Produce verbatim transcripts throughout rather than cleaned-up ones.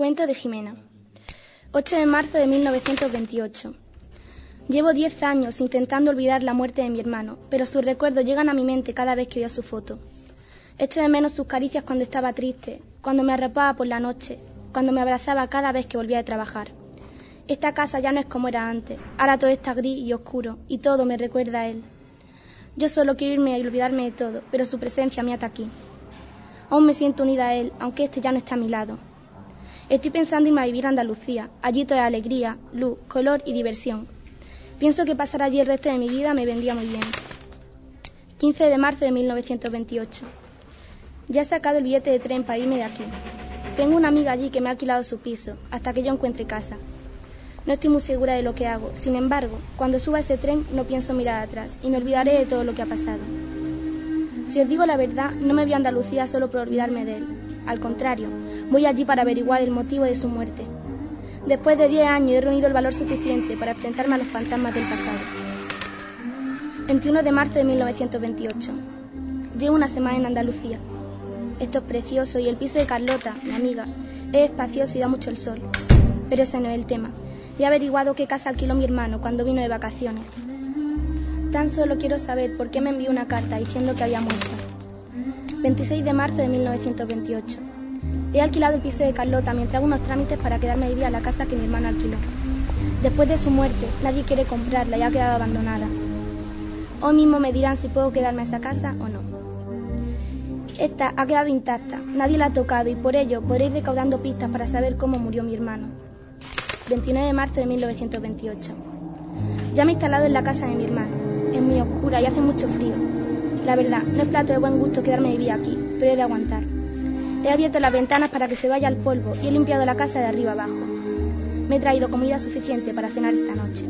Cuento de Jimena. ocho de marzo de mil novecientos veintiocho. Llevo diez años intentando olvidar la muerte de mi hermano, pero sus recuerdos llegan a mi mente cada vez que veo su foto. Echo de menos sus caricias cuando estaba triste, cuando me arropaba por la noche, cuando me abrazaba cada vez que volvía de trabajar. Esta casa ya no es como era antes, ahora todo está gris y oscuro, y todo me recuerda a él. Yo solo quiero irme y olvidarme de todo, pero su presencia me ata aquí. Aún me siento unida a él, aunque este ya no está a mi lado. Estoy pensando irme a vivir a Andalucía. Allí todo es alegría, luz, color y diversión. Pienso que pasar allí el resto de mi vida me vendría muy bien. quince de marzo de mil novecientos veintiocho. Ya he sacado el billete de tren para irme de aquí. Tengo una amiga allí que me ha alquilado su piso, hasta que yo encuentre casa. No estoy muy segura de lo que hago. Sin embargo, cuando suba ese tren no pienso mirar atrás y me olvidaré de todo lo que ha pasado. Si os digo la verdad, no me voy a Andalucía solo por olvidarme de él. Al contrario, voy allí para averiguar el motivo de su muerte. Después de diez años he reunido el valor suficiente para enfrentarme a los fantasmas del pasado. veintiuno de marzo de mil novecientos veintiocho. Llevo una semana en Andalucía. Esto es precioso y el piso de Carlota, mi amiga, es espacioso y da mucho el sol. Pero ese no es el tema. He averiguado qué casa alquiló mi hermano cuando vino de vacaciones. Tan solo quiero saber por qué me envió una carta diciendo que había muerto. veintiséis de marzo de mil novecientos veintiocho. He alquilado el piso de Carlota mientras hago unos trámites para quedarme a vivir a la casa que mi hermano alquiló. Después de su muerte, nadie quiere comprarla y ha quedado abandonada. Hoy mismo me dirán si puedo quedarme a esa casa o no. Esta ha quedado intacta, nadie la ha tocado y por ello podré ir recaudando pistas para saber cómo murió mi hermano. veintinueve de marzo de mil novecientos veintiocho. Ya me he instalado en la casa de mi hermano. Es muy oscura y hace mucho frío. La verdad, no es plato de buen gusto quedarme a vivir aquí, pero he de aguantar. He abierto las ventanas para que se vaya el polvo y he limpiado la casa de arriba abajo. Me he traído comida suficiente para cenar esta noche.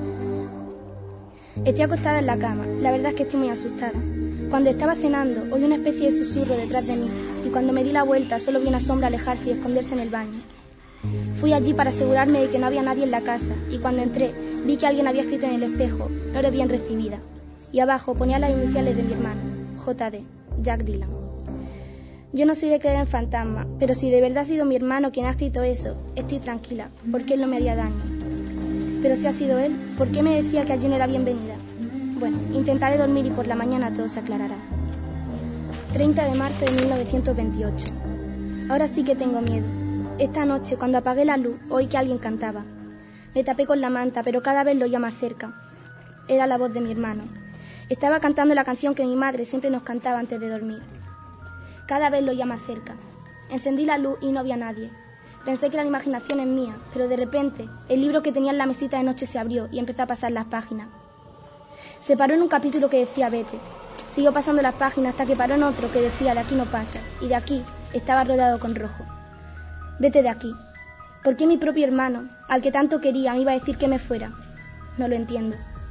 Estoy acostada en la cama. La verdad es que estoy muy asustada. Cuando estaba cenando, oí una especie de susurro detrás de mí y cuando me di la vuelta solo vi una sombra alejarse y esconderse en el baño. Fui allí para asegurarme de que no había nadie en la casa y cuando entré vi que alguien había escrito en el espejo: no eres bien recibida. Y abajo ponía las iniciales de mi hermano, J D, Jack Dylan. Yo no soy de creer en fantasmas, pero si de verdad ha sido mi hermano quien ha escrito eso, estoy tranquila, porque él no me haría daño. Pero si ha sido él, ¿por qué me decía que allí no era bienvenida? Bueno, intentaré dormir y por la mañana todo se aclarará. treinta de marzo de mil novecientos veintiocho. Ahora sí que tengo miedo. Esta noche, cuando apagué la luz, oí que alguien cantaba. Me tapé con la manta, pero cada vez lo oía más cerca. Era la voz de mi hermano. Estaba cantando la canción que mi madre siempre nos cantaba antes de dormir. Cada vez lo oía más cerca. Encendí la luz y no había nadie. Pensé que eran imaginaciones mías, pero de repente el libro que tenía en la mesita de noche se abrió y empezó a pasar las páginas. Se paró en un capítulo que decía vete. Siguió pasando las páginas hasta que paró en otro que decía de aquí no pasas, y de aquí estaba rodado con rojo. Vete de aquí. ¿Por qué mi propio hermano, al que tanto quería, me iba a decir que me fuera? No lo entiendo.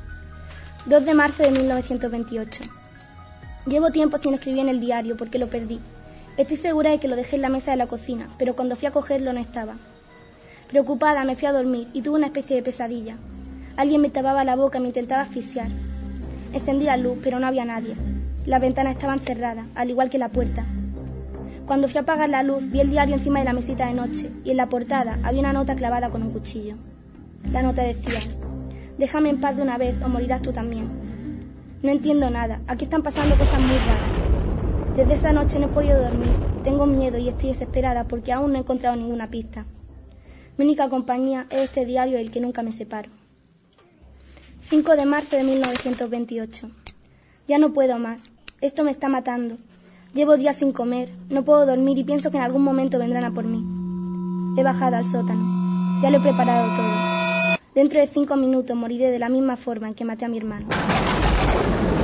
dos de marzo de mil novecientos veintiocho. Llevo tiempo sin escribir en el diario porque lo perdí. Estoy segura de que lo dejé en la mesa de la cocina, pero cuando fui a cogerlo no estaba. Preocupada me fui a dormir y tuve una especie de pesadilla. Alguien me tapaba la boca y me intentaba asfixiar. Encendí la luz, pero no había nadie. Las ventanas estaban cerradas, al igual que la puerta. Cuando fui a apagar la luz, vi el diario encima de la mesita de noche y en la portada había una nota clavada con un cuchillo. La nota decía: déjame en paz de una vez o morirás tú también. No entiendo nada, aquí están pasando cosas muy raras. Desde esa noche no he podido dormir, tengo miedo y estoy desesperada porque aún no he encontrado ninguna pista. Mi única compañía es este diario del que nunca me separo. cinco de marzo de mil novecientos veintiocho. Ya no puedo más, esto me está matando. Llevo días sin comer, no puedo dormir y pienso que en algún momento vendrán a por mí. He bajado al sótano, ya lo he preparado todo. Dentro de cinco minutos moriré de la misma forma en que maté a mi hermano.